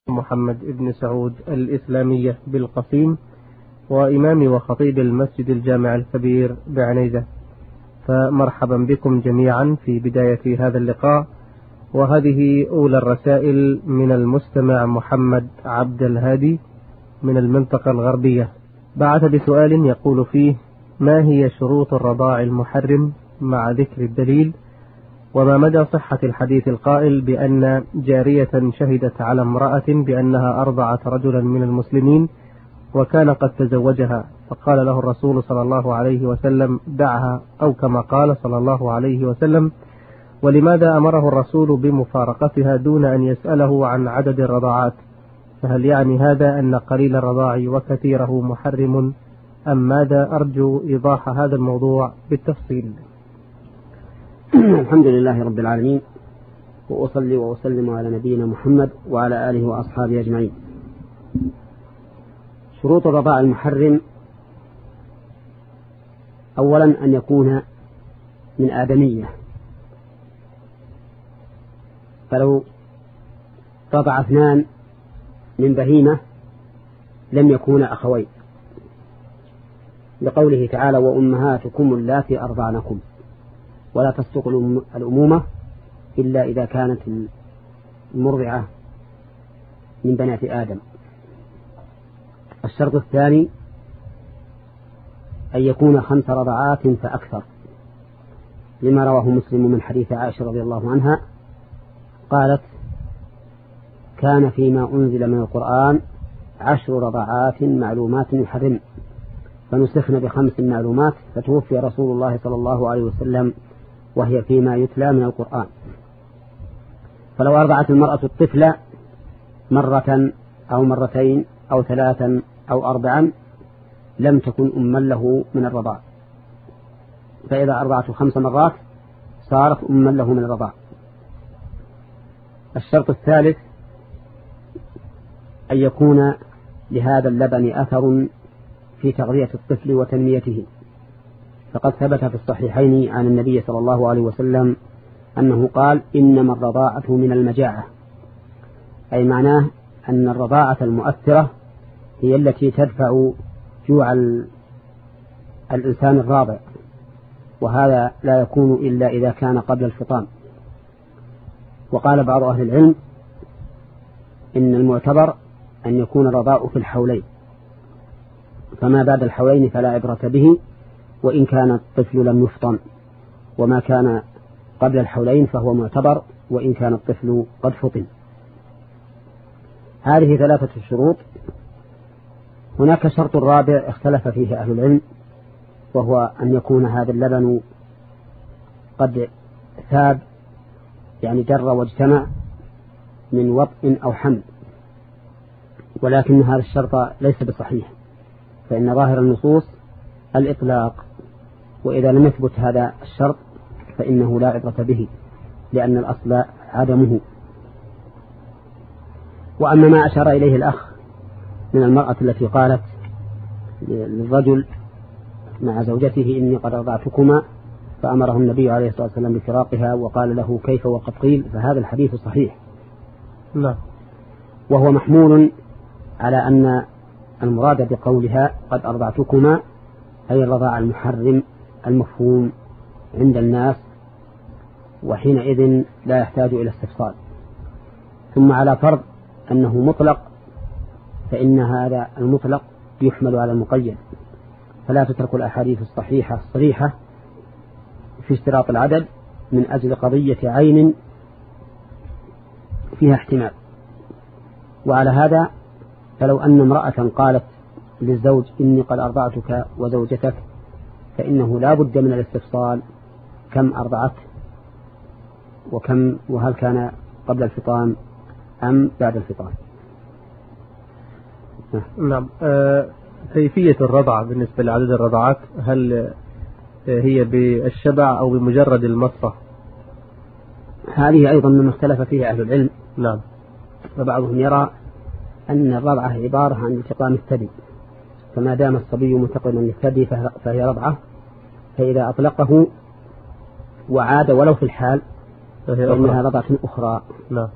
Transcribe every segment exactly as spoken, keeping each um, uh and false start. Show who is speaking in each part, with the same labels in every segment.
Speaker 1: محمد بن سعود الإسلامية بالقصيم، وإمام وخطيب المسجد الجامع الكبير بعنيزة. فمرحبا بكم جميعا في بداية هذا اللقاء، وهذه أولى الرسائل من المستمع محمد عبد الهادي من المنطقة الغربية. بعث بسؤال يقول فيه: ما هي شروط الرضاع المحرم مع ذكر الدليل؟ وما مدى صحة الحديث القائل بأن جارية شهدت على امرأة بأنها أرضعت رجلا من المسلمين وكان قد تزوجها، فقال له الرسول صلى الله عليه وسلم: دعها، أو كما قال صلى الله عليه وسلم. ولماذا أمره الرسول بمفارقتها دون أن يسأله عن عدد الرضاعات؟ فهل يعني هذا أن قليل الرضاع وكثيره محرم، أم ماذا؟ أرجو إيضاح هذا الموضوع بالتفصيل.
Speaker 2: الحمد لله رب العالمين، وأصلي وأسلم على نبينا محمد وعلى آله وأصحابه أجمعين. شروط الرضاع المحرم: أولا أن يكون من آدمية، فلو رضع اثنان من بهيمة لم يكونا أخوين، لقوله تعالى: وأمهاتكم اللاتي أرضعنكم، ولا تسقط الأمومة إلا إذا كانت المرضعة من بنات آدم. الشرط الثاني أن يكون خمس رضعات فأكثر، لما رواه مسلم من حديث عائشة رضي الله عنها قالت: كان فيما أنزل من القرآن عشر رضعات معلومات يحرم، فنسخن بخمس معلومات، فتوفي رسول الله صلى الله عليه وسلم وهي فيما يتلى من القرآن. فلو أرضعت المرأة الطفل مرة أو مرتين أو ثلاثا أو أربعا لم تكن أما له من الرضاع، فإذا أرضعته خمس مرات صارت أما له من الرضاع. الشرط الثالث أن يكون لهذا اللبن أثر في تغذية الطفل وتنميته، فقد ثبت في الصحيحين عن النبي صلى الله عليه وسلم أنه قال: إنما الرضاعة من المجاعة، أي معناه أن الرضاعة المؤثرة هي التي تدفع جوع الإنسان الراضع، وهذا لا يكون إلا إذا كان قبل الفطام. وقال بعض أهل العلم إن المعتبر أن يكون الرضاء في الحولين، فما بعد الحولين فلا عبرة به وإن كان الطفل لم يفطم، وما كان قبل الحولين فهو معتبر وإن كان الطفل قد فطم. هذه ثلاثة الشروط. هناك شرط رابع اختلف فيه أهل العلم، وهو أن يكون هذا اللبن قد ثاب، يعني جر واجتمع من وطء أو حمل، ولكن هذا الشرط ليس بصحيح، فإن ظاهر النصوص الإطلاق، وإذا لم يثبت هذا الشرط فإنه لا عبرة به، لأن الأصل عدمه. وأما ما أشار إليه الأخ من المرأة التي قالت للرجل مع زوجته: إني قد رضعتكما، فأمره النبي عليه الصلاة والسلام بفراقها وقال له: كيف وقد قيل؟ فهذا الحديث صحيح،
Speaker 1: لا.
Speaker 2: وهو محمول على أن المراد بقولها قد أرضعتكما أي الرضاع المحرم المفهوم عند الناس، وحينئذ لا يحتاج إلى استفصال. ثم على فرض أنه مطلق، فإن هذا المطلق يحمل على المقيد، فلا تترك الأحاديث الصحيحة الصريحة في اشتراط العدد من أجل قضية عين فيها احتمال. وعلى هذا فلو أن امرأة قالت للزوج: إني قد أرضعتك وزوجتك، فإنه لا بد من الاستفصال: كم أرضعت، وكم، وهل كان قبل الفطام أم بعد الفطام.
Speaker 1: نعم. آه كيفية الرضع بالنسبة لعدد الرضعات، هل هي بالشبع أو بمجرد المصة؟
Speaker 2: هذه أيضا من اختلف فيها أهل العلم.
Speaker 1: نعم.
Speaker 2: فبعضهم يرى أن الرضعة عبارة عن التقام الثدي، فما دام الصبي متقما للثدي فهي رضعة، فإذا أطلقه وعاد ولو في الحال فإنها رضعة أخرى.
Speaker 1: نعم.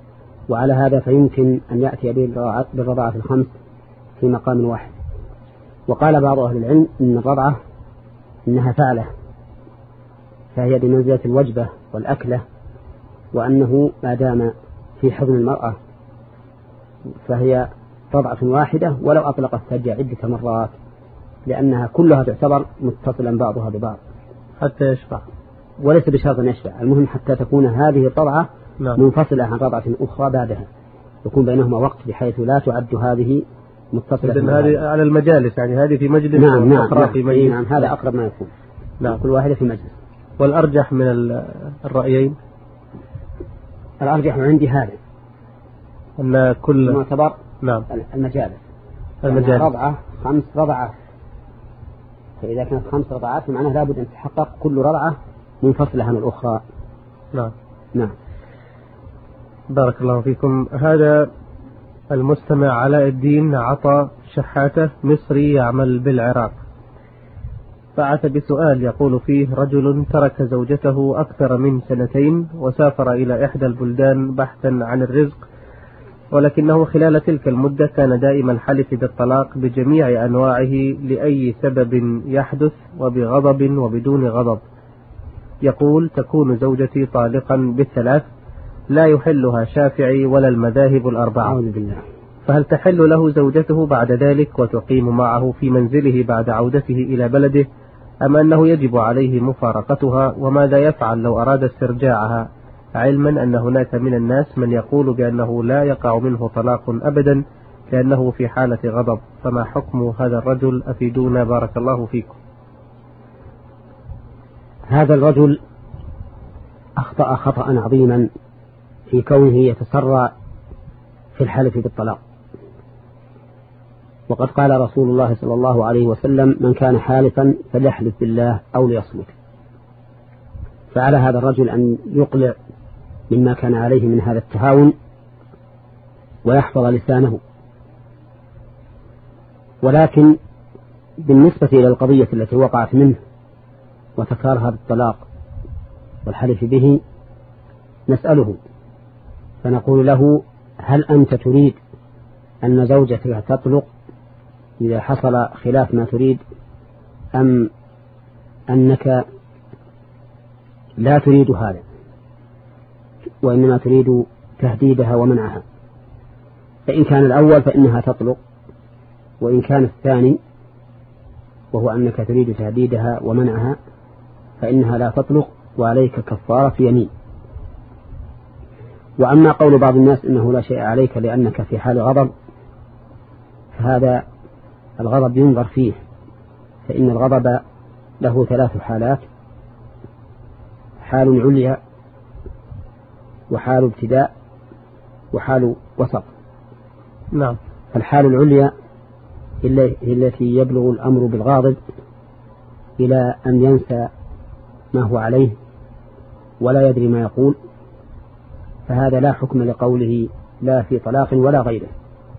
Speaker 2: وعلى هذا فيمكن أن يأتي بالرضاعة الخمس في مقام واحد. وقال بعض أهل العلم إن الرضعة إنها فعلة، فهي بمنزلة الوجبة والأكلة، وأنه ما دام في حضن المرأة فهي رضعة واحدة ولو أطلق الثدي عدة مرات، لأنها كلها تعتبر متصلا بعضها ببعض
Speaker 1: حتى يشفع،
Speaker 2: وليس بشرط أن يشفع، المهم حتى تكون هذه الرضعة نعم. منفصلة عن رضعة أخرى بعدها، يكون بينهما وقت بحيث لا تعد هذه متصلة.
Speaker 1: إذن هذه على المجالس، يعني هذه في مجلس
Speaker 2: نعم
Speaker 1: وأخرى
Speaker 2: نعم
Speaker 1: في مجلس.
Speaker 2: نعم هذا أقرب ما يكون. نعم كل واحدة في مجلس.
Speaker 1: والأرجح من الرأيين؟
Speaker 2: الأرجح عندي هذا
Speaker 1: أن كل
Speaker 2: معتبر
Speaker 1: نعم
Speaker 2: المجالس
Speaker 1: المجالس
Speaker 2: يعني رضعة خمس رضعات، فإذا كانت خمس رضعات معناه لابد أن تحقق كل رضعة منفصلة عن الأخرى.
Speaker 1: نعم
Speaker 2: نعم.
Speaker 1: بارك الله فيكم. هذا المستمع علاء الدين عطى شحاتة مصري يعمل بالعراق، بعث بسؤال يقول فيه: رجل ترك زوجته أكثر من سنتين وسافر إلى إحدى البلدان بحثا عن الرزق، ولكنه خلال تلك المدة كان دائما حلف بالطلاق بجميع أنواعه لأي سبب يحدث، وبغضب وبدون غضب. يقول: تكون زوجتي طالقا بالثلاث، لا يحلها شافعي ولا المذاهب الأربعة، فهل تحل له زوجته بعد ذلك وتقيم معه في منزله بعد عودته إلى بلده، أم أنه يجب عليه مفارقتها؟ وماذا يفعل لو أراد استرجاعها، علما أن هناك من الناس من يقول بأنه لا يقع منه طلاق أبدا لأنه في حالة غضب، فما حكم هذا الرجل؟ أفيدونا بارك الله فيكم.
Speaker 2: هذا الرجل أخطأ خطأ عظيما في كونه يتسرع في الحلف بالطلاق، وقد قال رسول الله صلى الله عليه وسلم: من كان حالفا فليحلف بالله أو ليصمت. فعلى هذا الرجل أن يقلع مما كان عليه من هذا التهاون ويحفظ لسانه. ولكن بالنسبة إلى القضية التي وقعت منه وتكرار هذا الطلاق والحلف به، نسأله فنقول له: هل أنت تريد أن زوجتك تطلق إذا حصل خلاف ما تريد، أم أنك لا تريد هذا وإنما تريد تهديدها ومنعها؟ فإن كان الأول فإنها تطلق، وإن كان الثاني وهو أنك تريد تهديدها ومنعها فإنها لا تطلق وعليك كفارة يمين. وأما قول بعض الناس إنه لا شيء عليك لأنك في حال غضب، فهذا الغضب ينظر فيه، فإن الغضب له ثلاث حالات: حال عليا، وحال ابتداء، وحال وسط.
Speaker 1: نعم.
Speaker 2: فالحال العليا هي التي يبلغ الأمر بالغاضب إلى أن ينسى ما هو عليه ولا يدري ما يقول، فهذا لا حكم لقوله لا في طلاق ولا غيره.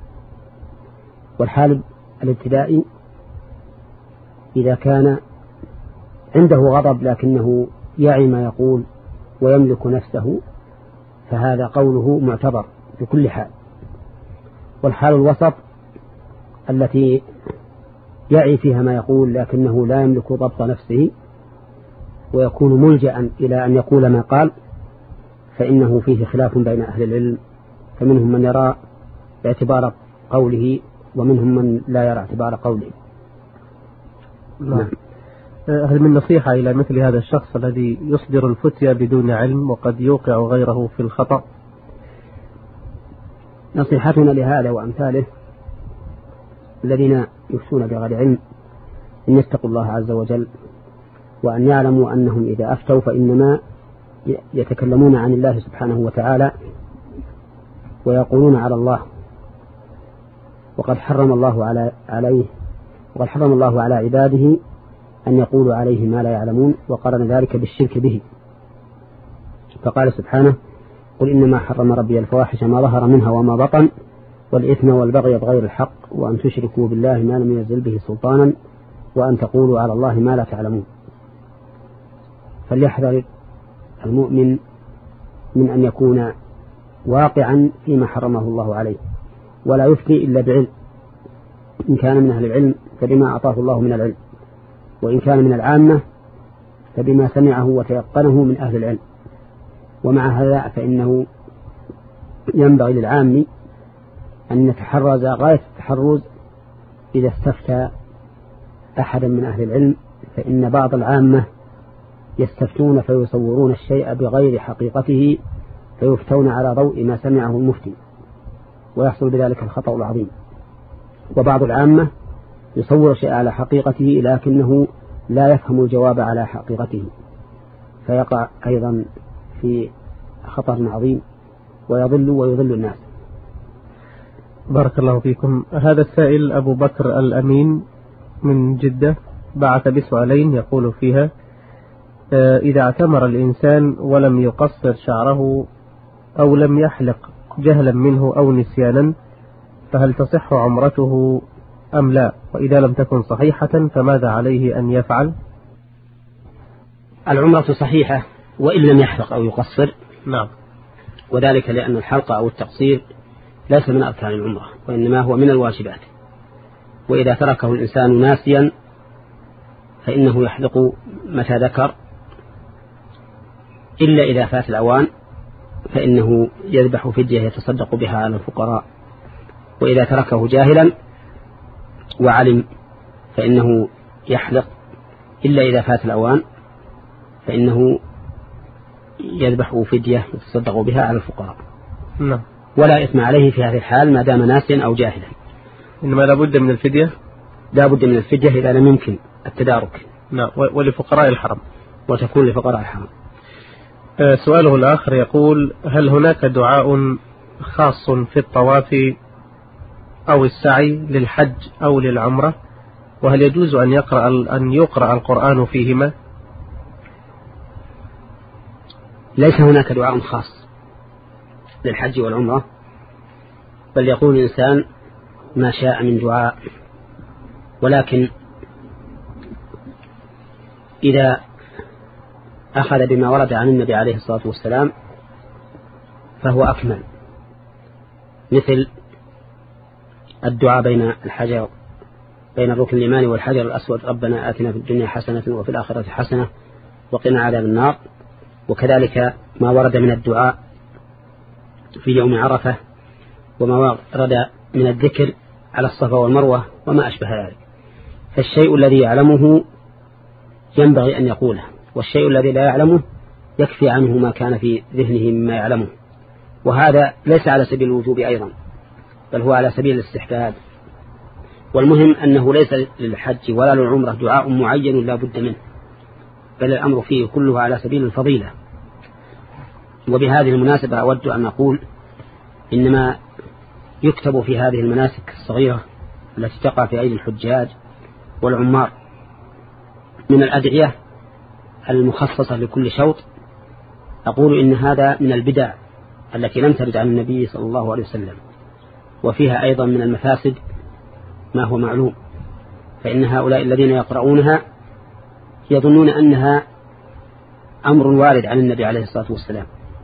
Speaker 2: والحال الابتدائي إذا كان عنده غضب لكنه يعي ما يقول ويملك نفسه، فهذا قوله معتبر بكل حال. والحال الوسط التي يعي فيها ما يقول لكنه لا يملك ضبط نفسه ويكون ملجأ إلى أن يقول ما قال، فإنه فيه خلاف بين أهل العلم، فمنهم من يرى اعتبار قوله ومنهم من لا يرى اعتبار قوله.
Speaker 1: نعم. هل من نصيحة إلى مثل هذا الشخص الذي يصدر الفتية بدون علم وقد يوقع غيره في الخطأ؟
Speaker 2: نصيحتنا لهذا وأمثاله الذين يفتون بغير علم أن يتقوا الله عز وجل، وأن يعلموا أنهم إذا أفتوا فإنما يتكلمون عن الله سبحانه وتعالى ويقولون على الله، وقد حرم الله على عليه وقد حرم الله على عباده أن يقولوا عليه ما لا يعلمون، وقرن ذلك بالشرك به، فقال سبحانه: قل إنما حرم ربي الفواحش ما ظهر منها وما بطن والإثم والبغي بغير الحق وأن تشركوا بالله ما لم ينزل به سلطانا وأن تقولوا على الله ما لا تعلمون. فليحذر المؤمن من أن يكون واقعا فيما حرمه الله عليه، ولا يفتي إلا بعلم، إن كان من أهل العلم فبما أعطاه الله من العلم، وإن كان من العامة فبما سمعه وتيقنه من أهل العلم. ومع هذا فإنه ينبغي للعام أن يتحرز غاية التحرز إذا استفتى أحدا من أهل العلم، فإن بعض العامة يستفتون فيصورون الشيء بغير حقيقته فيفتون على ضوء ما سمعه المفتي، ويحصل بذلك الخطأ العظيم. وبعض العامة يصور الشيء على حقيقته لكنه لا يفهم الجواب على حقيقته، فيقع أيضا في خطر عظيم ويضل ويضل الناس.
Speaker 1: بارك الله فيكم. هذا السائل أبو بكر الأمين من جدة بعث بسؤالين يقول فيها: إذا اعتمر الإنسان ولم يقصر شعره أو لم يحلق جهلا منه أو نسيانا فهل تصح عمرته أم لا؟ وإذا لم تكن صحيحة فماذا عليه أن يفعل؟
Speaker 2: العمرة صحيحة وإن لم يحلق أو يقصر.
Speaker 1: نعم.
Speaker 2: وذلك لأن الحلق أو التقصير ليس من أركان العمرة، وإنما هو من الواجبات. وإذا تركه الإنسان ناسيا فإنه يحلق متى ذكر، إلا إذا فات الأوان فإنه يذبح فدية يتصدق بها على الفقراء. وإذا تركه جاهلا وعلم فإنه يحلق، إلا إذا فات الأوان فإنه يذبح فدية يتصدق بها على الفقراء.
Speaker 1: نعم.
Speaker 2: ولا إثم عليه في هذه الحال ما دام ناسيا أو جاهلا.
Speaker 1: إنما لا بد من الفدية؟
Speaker 2: لا بد من الفدية إذا لم يمكن التدارك.
Speaker 1: نعم. ولفقراء الحرم.
Speaker 2: وتكون لفقراء الحرم.
Speaker 1: آه سؤاله الآخر يقول: هل هناك دعاء خاص في الطواف أو السعي للحج أو للعمرة؟ وهل يجوز أن يقرأ أن يقرأ القرآن فيهما؟
Speaker 2: ليس هناك دعاء خاص للحج والعمرة، بل يقول الإنسان ما شاء من دعاء، ولكن إذا أخذ بما ورد عن النبي عليه الصلاة والسلام فهو أكمل، مثل الدعاء بين الحجر بين الركن اليماني والحجر الأسود: ربنا آتنا في الدنيا حسنة وفي الآخرة حسنة وقنا عذاب النار. وكذلك ما ورد من الدعاء في يوم عرفة، وما ورد من الذكر على الصفا والمروة وما أشبه ذلك. فالشيء الذي يعلمه ينبغي أن يقوله، والشيء الذي لا يعلمه يكفي عنه ما كان في ذهنه مما يعلمه. وهذا ليس على سبيل الوجوب أيضا، بل هو على سبيل الاستحباب. والمهم أنه ليس للحج ولا للعمرة دعاء معين لا بد منه، بل الأمر فيه كله على سبيل الفضيلة. وبهذه المناسبة أود أن أقول إنما يكتب في هذه المناسك الصغيرة التي تقع في أيدي الحجاج والعمار من الأدعية المخصصة لكل شوط، أقول إن هذا من البدع التي لم ترد عن النبي صلى الله عليه وسلم، وفيها أيضا من المفاسد ما هو معلوم. فإن هؤلاء الذين يقرؤونها يظنون أنها أمر وارد عن النبي عليه الصلاة والسلام،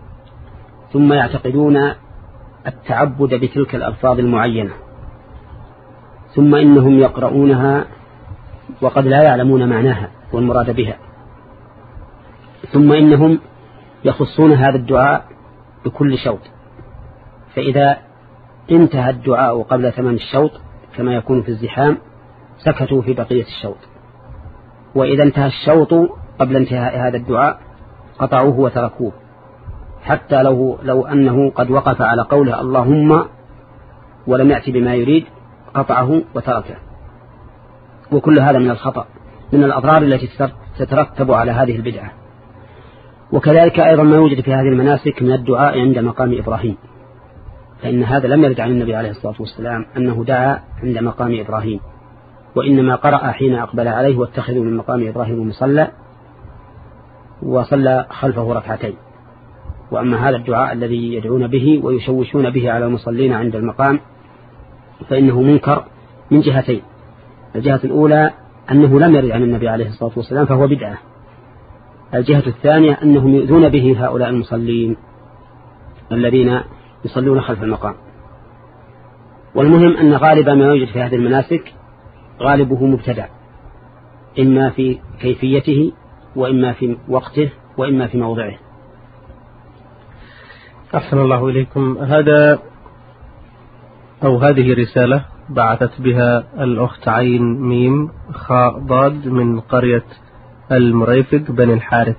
Speaker 2: ثم يعتقدون التعبد بتلك الألفاظ المعينة، ثم إنهم يقرؤونها وقد لا يعلمون معناها والمراد بها، ثم إنهم يخصون هذا الدعاء بكل شوط. فإذا انتهى الدعاء قبل ثمان الشوط كما يكون في الزحام سكتوا في بقية الشوط، وإذا انتهى الشوط قبل انتهاء هذا الدعاء قطعوه وتركوه، حتى لو, لو أنه قد وقف على قوله اللهم ولم يأتي بما يريد قطعه وتركه. وكل هذا من الخطأ، من الأضرار التي تترتب على هذه البدعة. وكذلك أيضا ما يوجد في هذه المناسك من الدعاء عند مقام إبراهيم، فإن هذا لم يرد عن النبي عليه الصلاة والسلام أنه دعا عند مقام إبراهيم، وإنما قرأ حين أقبل عليه واتخذوا من مقام إبراهيم مصلى وصلى خلفه ركعتين. وأما هذا الدعاء الذي يدعون به ويشوشون به على المصلين عند المقام فإنه منكر من جهتين: الجهة الأولى أنه لم يرد عن النبي عليه الصلاة والسلام فهو بدعة، الجهة الثانية أنهم يؤذون به هؤلاء المصلين الذين يصلون خلف المقام. والمهم أن غالب ما يوجد في هذه المناسك غالبه مبتدع، إما في كيفيته وإما في وقته وإما في موضعه.
Speaker 1: أحسن الله إليكم. هذا أو هذه رسالة بعثت بها الأخت عين ميم خاء ضاد من قرية المريفق بن الحارث،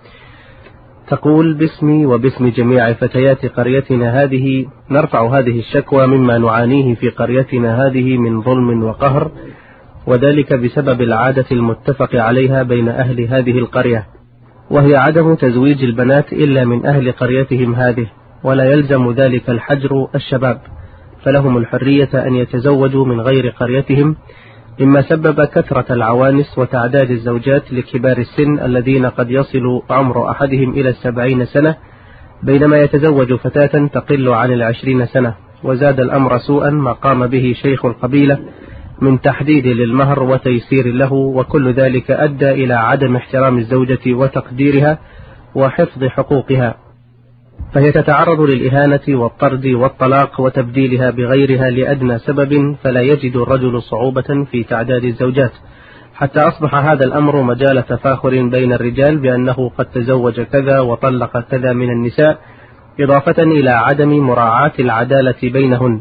Speaker 1: تقول: باسمي وباسم جميع فتيات قريتنا هذه نرفع هذه الشكوى مما نعانيه في قريتنا هذه من ظلم وقهر، وذلك بسبب العادة المتفق عليها بين أهل هذه القرية، وهي عدم تزويج البنات إلا من أهل قريتهم هذه، ولا يلزم ذلك الحجر الشباب، فلهم الحرية أن يتزوجوا من غير قريتهم، مما سبب كثرة العوانس وتعداد الزوجات لكبار السن الذين قد يصل عمر أحدهم إلى السبعين سنة، بينما يتزوج فتاة تقل عن العشرين سنة. وزاد الأمر سوءا ما قام به شيخ القبيلة من تحديد للمهر وتيسير له، وكل ذلك أدى إلى عدم احترام الزوجة وتقديرها وحفظ حقوقها، فهي تتعرض للإهانة والطرد والطلاق وتبديلها بغيرها لأدنى سبب، فلا يجد الرجل صعوبة في تعداد الزوجات، حتى أصبح هذا الأمر مجال تفاخر بين الرجال بأنه قد تزوج كذا وطلق كذا من النساء، إضافة إلى عدم مراعاة العدالة بينهن.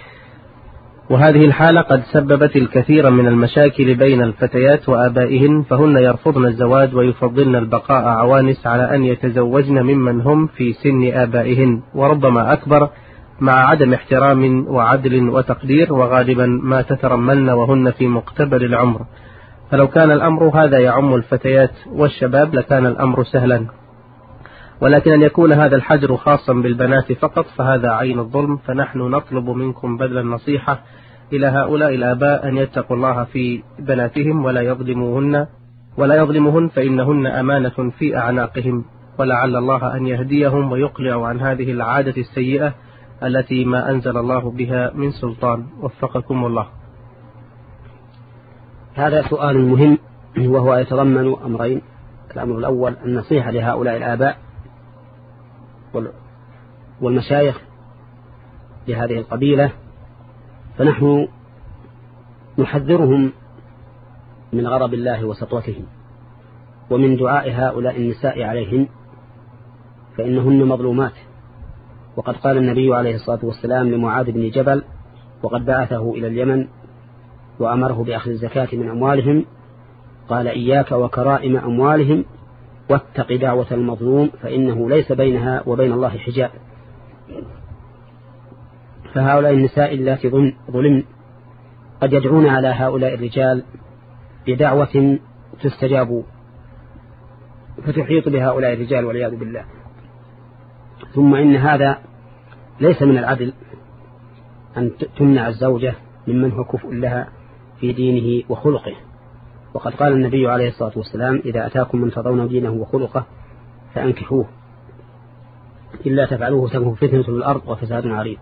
Speaker 1: وهذه الحالة قد سببت الكثير من المشاكل بين الفتيات وآبائهن، فهن يرفضن الزواج ويفضلن البقاء عوانس على أن يتزوجن ممن هم في سن آبائهن، وربما أكبر، مع عدم احترام وعدل وتقدير، وغالبا ما تترملن وهن في مقتبل العمر. فلو كان الأمر هذا يعم الفتيات والشباب لكان الأمر سهلا، ولكن أن يكون هذا الحجر خاصا بالبنات فقط فهذا عين الظلم. فنحن نطلب منكم بذل النصيحة إلى هؤلاء الآباء أن يتقوا الله في بناتهم ولا يظلموهن ولا يظلمهن فإنهن أمانة في أعناقهم، ولعل الله أن يهديهم ويقلع عن هذه العادة السيئة التي ما أنزل الله بها من سلطان. وفقكم الله.
Speaker 2: هذا سؤال مهم، وهو يتضمن أمرين. الأمر الأول النصيحة لهؤلاء الآباء والمشايخ لهذه القبيلة، فنحن نحذرهم من غضب الله وسطوته ومن دعاء هؤلاء النساء عليهن، فإنهن مظلومات. وقد قال النبي عليه الصلاة والسلام لمعاذ بن جبل وقد بعثه إلى اليمن وأمره بأخذ الزكاة من أموالهم، قال: إياك وكرائم أموالهم واتق دعوة المظلوم فإنه ليس بينها وبين الله حجاب. فهؤلاء النساء اللاتي ظلمن قد يدعون على هؤلاء الرجال بدعوة تستجاب فتحيط بهؤلاء الرجال والعياذ بالله. ثم إن هذا ليس من العدل أن تمنع الزوجة ممن هو كفء لها في دينه وخلقه. وقد قال النبي عليه الصلاة والسلام: إذا أتاكم من ترضون دينه وخلقه فأنكحوه، إلا تفعلوه تكن فتنة في الأرض وفساد عريض.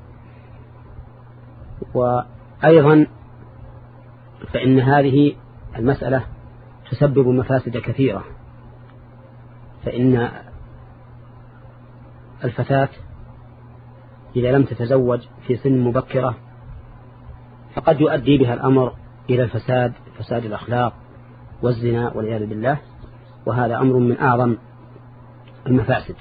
Speaker 2: وأيضا فإن هذه المسألة تسبب مفاسد كثيرة، فإن الفتاة إذا لم تتزوج في سن مبكرة فقد يؤدي بها الأمر إلى الفساد، فساد الأخلاق والزنا والعياذ بالله، وهذا أمر من أعظم المفاسد.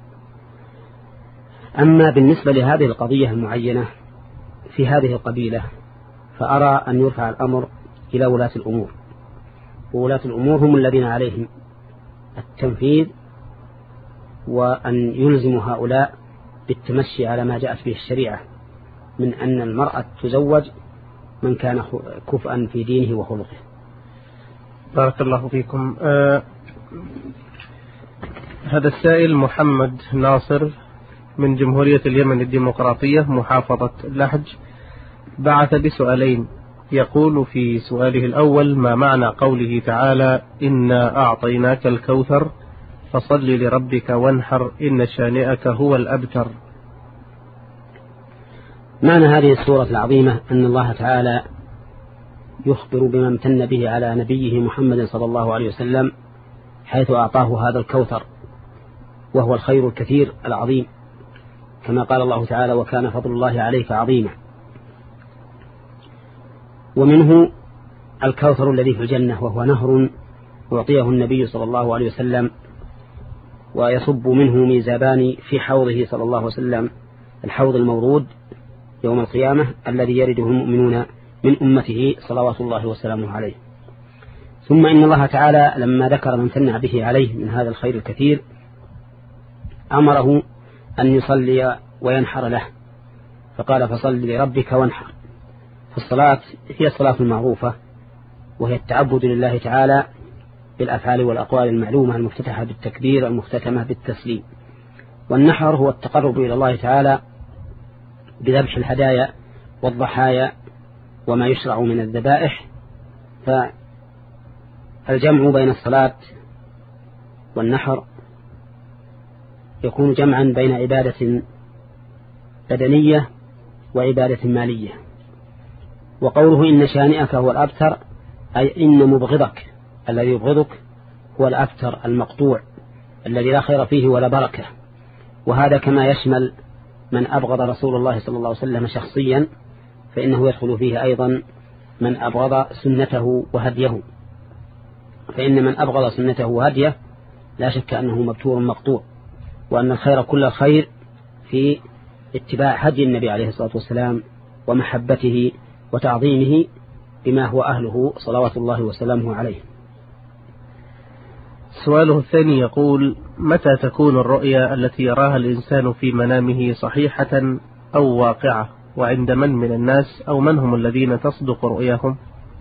Speaker 2: أما بالنسبة لهذه القضية المعينة في هذه القبيلة فأرى أن يرفع الأمر إلى ولاة الأمور، وولاة الأمور هم الذين عليهم التنفيذ وأن يلزموا هؤلاء بالتمشي على ما جاءت به الشريعة من أن المرأة تزوج من كان كفءا في دينه وخلقه.
Speaker 1: بارك الله فيكم. آه هذا السائل محمد ناصر من جمهورية اليمن الديمقراطية محافظة لحج بعث بسؤالين. يقول في سؤاله الأول: ما معنى قوله تعالى: إنا أعطيناك الكوثر فصل لربك وانحر إن شانئك هو الأبتر؟
Speaker 2: معنى هذه السورة العظيمة أن الله تعالى يخبر بما امتن به على نبيه محمد صلى الله عليه وسلم، حيث أعطاه هذا الكوثر وهو الخير الكثير العظيم كما قال الله تعالى وكان فضل الله عليك عظيما. ومنه الكوثر الذي في الجنة، وهو نهر أعطيه النبي صلى الله عليه وسلم، ويصب منه ميزابان في حوضه صلى الله عليه وسلم، الحوض المورود يوم القيامة الذي يرده المؤمنون من أمته صلوات الله وسلامه عليه. ثم إن الله تعالى لما ذكر من تنع به عليه من هذا الخير الكثير أمره أن يصلي وينحر له، فقال فصل لربك وانحر. فالصلاة هي الصلاة المعروفة، وهي التعبد لله تعالى بالأفعال والأقوال المعلومة المفتتحة بالتكبير المختتمة بالتسليم. والنحر هو التقرب إلى الله تعالى بذبح الهدايا والضحايا وما يشرع من الذبائح. فالجمع بين الصلاة والنحر يكون جمعا بين عبادة بدنية وعبادة مالية. وقوله إن شانئك هو الأبتر أي إن مبغضك الذي يبغضك هو الأبتر المقطوع الذي لا خير فيه ولا بركة. وهذا كما يشمل من أبغض رسول الله صلى الله عليه وسلم شخصيا، فإنه يدخل فيه أيضا من أبغض سنته وهديه، فإن من أبغض سنته وهديه لا شك أنه مبتور مقطوع، وأن الخير كل الخير في اتباع هدي النبي عليه الصلاة والسلام ومحبته وتعظيمه بما هو أهله صلوات الله وسلامه عليه.
Speaker 1: سؤاله الثاني يقول: متى تكون الرؤيا التي يراها الإنسان في منامه صحيحة أو واقعة، وعند من من الناس، أو من هم الذين تصدق رؤياهم؟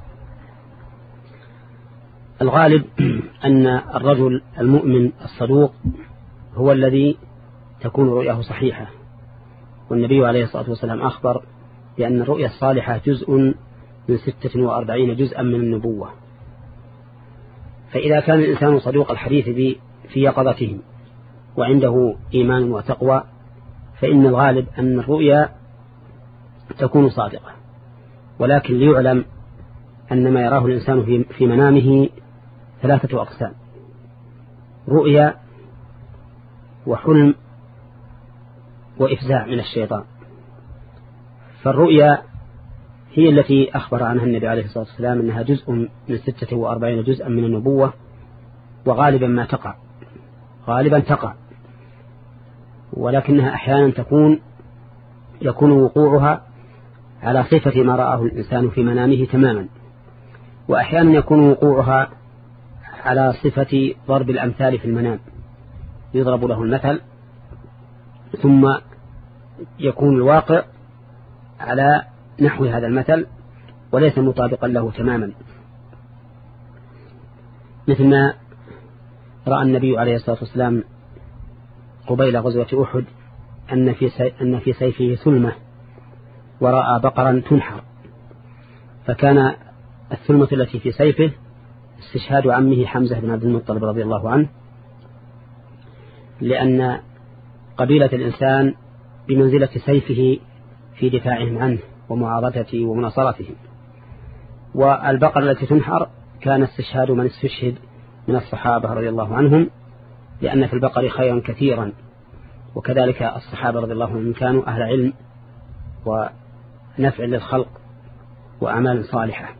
Speaker 2: الغالب أن الرجل المؤمن الصدوق هو الذي تكون رؤياه صحيحة، والنبي عليه الصلاة والسلام أخبر بأن الرؤيا الصالحة جزء من ستة وأربعين جزءا من النبوة. فإذا كان الإنسان صدوق الحديث في يقظته وعنده إيمان وتقوى، فإن الغالب أن الرؤيا تكون صادقة. ولكن ليعلم أن ما يراه الإنسان في منامه ثلاثة أقسام: رؤيا وحلم وإفزاع من الشيطان. فالرؤيا هي التي أخبر عنها النبي عليه الصلاة والسلام أنها جزء من ستة وأربعين جزءا من النبوة، وغالبا ما تقع غالبا تقع ولكنها أحيانا تكون يكون وقوعها على صفة ما رآه الإنسان في منامه تماما، وأحيانا يكون وقوعها على صفة ضرب الأمثال في المنام، يضرب له المثل ثم يكون الواقع على نحو هذا المثل وليس مطابقا له تماما، مثل ما رأى النبي عليه الصلاة والسلام قبيل غزوة أحد أن في أن في سيفه ثلمة، ورأى بقرا تنحر، فكان الثلمة التي في سيفه استشهاد عمه حمزة بن عبد المطلب رضي الله عنه، لأن قبيلة الإنسان بمنزلة سيفه في دفاعهم عنه ومعارضته ومناصرته. والبقرة التي تنحر كان استشهاد من استشهد من الصحابة رضي الله عنهم، لأن في البقر خيرا كثيرا، وكذلك الصحابة رضي الله عنهم كانوا أهل علم ونفع للخلق وأعمال صالحة.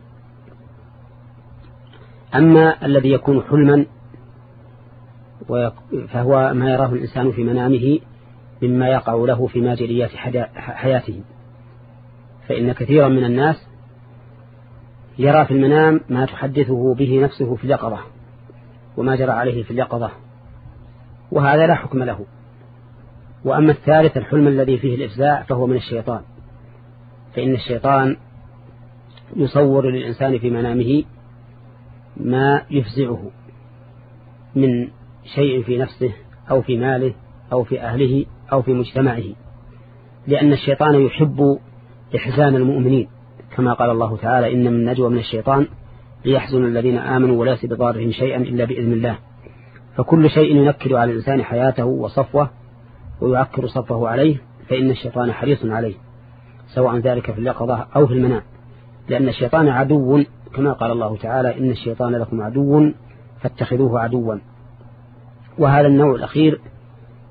Speaker 2: أما الذي يكون حلما فهو ما يراه الإنسان في منامه مما يقع له في ماجريات حياته، فإن كثيرا من الناس يرى في المنام ما تحدثه به نفسه في اليقظة وما جرى عليه في اليقظة، وهذا لا حكم له. وأما الثالث الحلم الذي فيه الإفزاع فهو من الشيطان، فإن الشيطان يصور للإنسان في منامه ما يفزعه من شيء في نفسه أو في ماله أو في أهله أو في مجتمعه، لأن الشيطان يحب إحزان المؤمنين، كما قال الله تعالى إن من نجوى من الشيطان ليحزن الذين آمنوا وليس بضارهم شيئا إلا بإذن الله. فكل شيء ينكر على الإنسان حياته وصفوه ويعكر صفه عليه فإن الشيطان حريص عليه، سواء ذلك في اليقظة أو في المنام، لأن الشيطان عدو، كما قال الله تعالى إن الشيطان لكم عدو فاتخذوه عدوا. وهذا النوع الأخير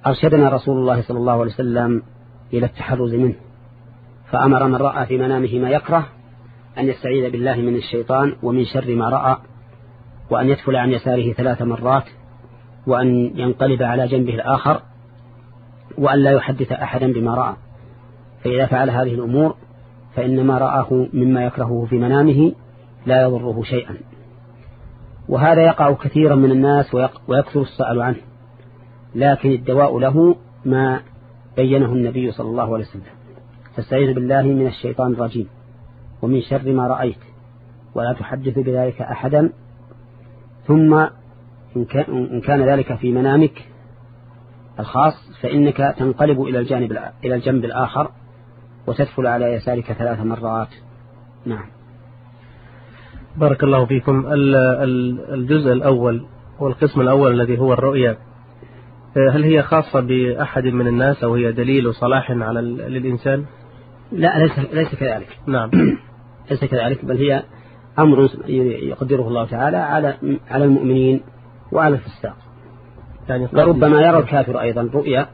Speaker 2: أرشدنا رسول الله صلى الله عليه وسلم إلى التحرز منه، فأمر من رأى في منامه ما يكره أن يستعيذ بالله من الشيطان ومن شر ما رأى، وأن يدخل عن يساره ثلاث مرات، وأن ينقلب على جنبه الآخر، وأن لا يحدث أحدا بما رأى. فإذا فعل هذه الأمور فإن ما رآه مما يكرهه في منامه لا يضره شيئا. وهذا يقع كثيرا من الناس ويكثر السؤال عنه، لكن الدواء له ما بينه النبي صلى الله عليه وسلم: فاستعيذ بالله من الشيطان الرجيم ومن شر ما رأيت ولا تحدث بذلك أحدا، ثم إن كان ذلك في منامك الخاص فإنك تنقلب إلى الجانب إلى الجنب الآخر وتدخل على يسارك ثلاث مرات. نعم.
Speaker 1: بارك الله فيكم. الجزء الأول والقسم الأول الذي هو الرؤيا، هل هي خاصة بأحد من الناس أو هي دليل صلاح على للإنسان؟
Speaker 2: لا، ليس ليس كذلك.
Speaker 1: نعم.
Speaker 2: ليس كذلك، بل هي أمر يقدره الله تعالى على على المؤمنين وعلى الفساق. يعني وربما يرى الكافر أيضا رؤيا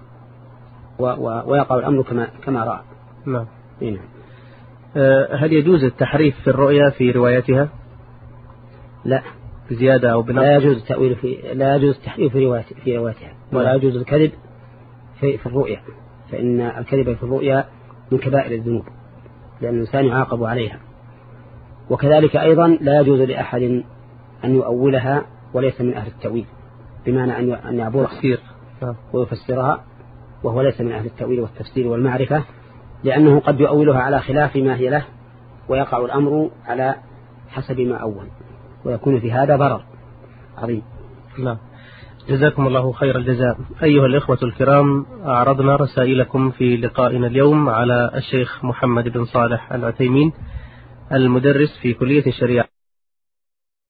Speaker 2: ويقع الأمر كما كما رأى.
Speaker 1: نعم.
Speaker 2: نعم.
Speaker 1: هل يجوز التحريف في الرؤيا في روايتها؟
Speaker 2: لا،
Speaker 1: زيادة أو بنقص.
Speaker 2: لا يجوز التأويل في لا يجوز التحريف في رواية في روايتها، ولا يجوز الكذب في في الرؤيا، فإن الكذب في الرؤيا من كبائر الذنوب، لأن الإنسان يعاقب عليها. وكذلك أيضا لا يجوز لأحد أن يؤولها وليس من أهل التأويل، بمعنى أن أن يعبر ويفسرها وهو ليس من أهل التأويل والتفسير والمعرفة، لأنه قد يؤولها على خلاف ما هي له ويقع الأمر على حسب ما أول، ويكون في هذا ضرر عظيم.
Speaker 1: نعم. جزاكم الله خير الجزاء. أيها الإخوة الكرام، أعرضنا رسائلكم في لقائنا اليوم على الشيخ محمد بن صالح العثيمين المدرس في كلية الشريعة